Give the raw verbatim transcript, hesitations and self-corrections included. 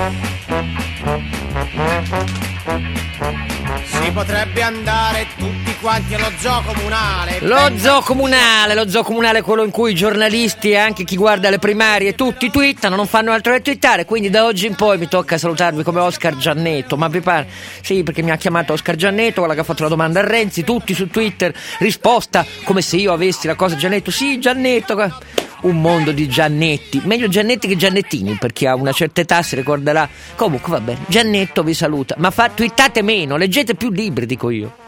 Si potrebbe andare tutti quanti allo zoo comunale. Lo zoo comunale, lo zoo comunale è quello in cui i giornalisti e anche chi guarda le primarie tutti twittano, non fanno altro che twittare, quindi da oggi in poi mi tocca salutarvi come Oscar Giannetto. Ma vi pare? Sì, perché mi ha chiamato Oscar Giannetto, quella che ha fatto la domanda a Renzi, tutti su Twitter, risposta come se io avessi la cosa Giannetto. Sì, Giannetto. Un mondo di Giannetti, meglio Giannetti che Giannettini, per chi ha una certa età si ricorderà. Comunque va bene, Giannetto vi saluta, ma fa, twittate meno, leggete più libri, dico io.